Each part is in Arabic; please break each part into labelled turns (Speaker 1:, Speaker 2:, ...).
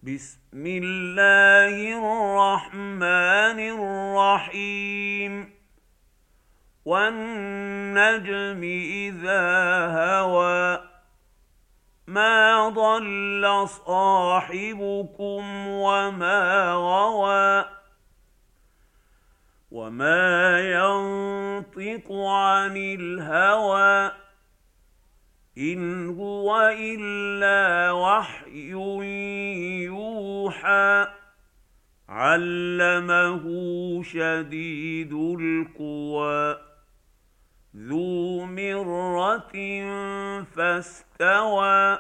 Speaker 1: بسم الله الرحمن الرحيم والنجم إذا هوى ما ضل صاحبكم وما غوى وما ينطق عن الهوى إن هو إلا وحي يوحى علمه شديد القوى ذو مرة فاستوى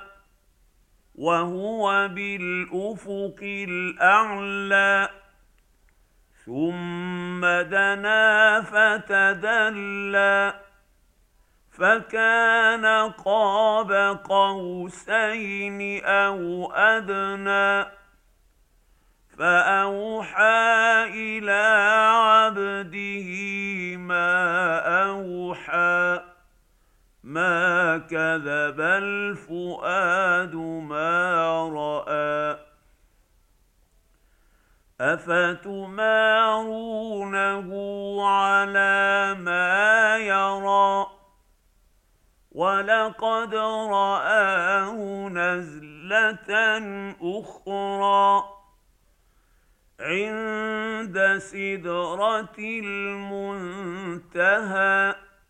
Speaker 1: وهو بالأفق الأعلى ثم دنا فتدلى فكان قاب قوسين أو أدنى فأوحى إلى عبده ما أوحى ما كذب الفؤاد ما رأى أفتمارونه على ما يرى ولقد رآه نزلة أخرى عند سدرة المنتهى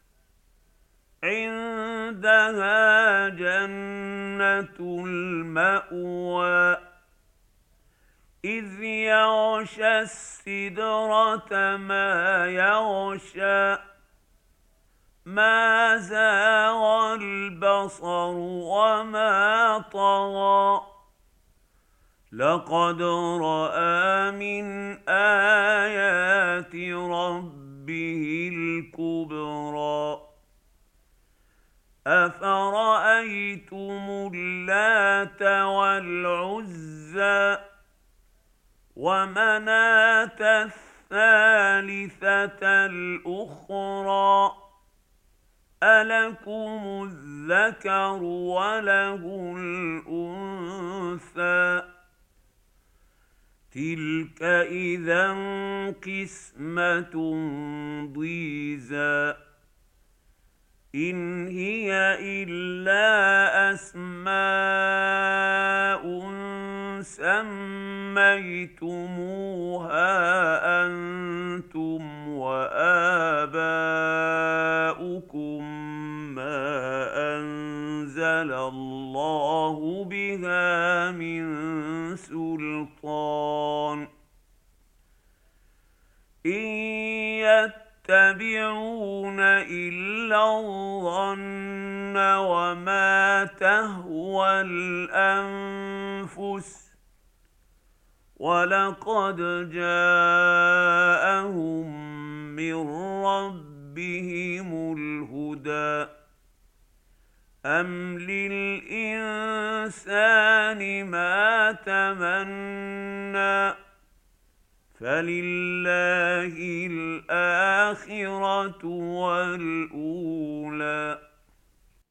Speaker 1: عندها جنة المأوى إذ يغشى السدرة ما يغشى ما زاغ البصر وما طغى لقد رأى من آيات ربه الكبرى أفرأيتم اللات والعزى ومناة الثالثة الأخرى ألكم الذكر وله الأنثى تلك إذا قسمة ضيزى إن هي إلا أسماء سميتموها أنتم وآباؤكم ما أنزل الله بها من سلطان إن يتبعون إلا الظن وما تهوى الأنفس ولقد جاءهم من ربهم الهدى أم للإنسان ما تمنى فلله الآخرة والأولى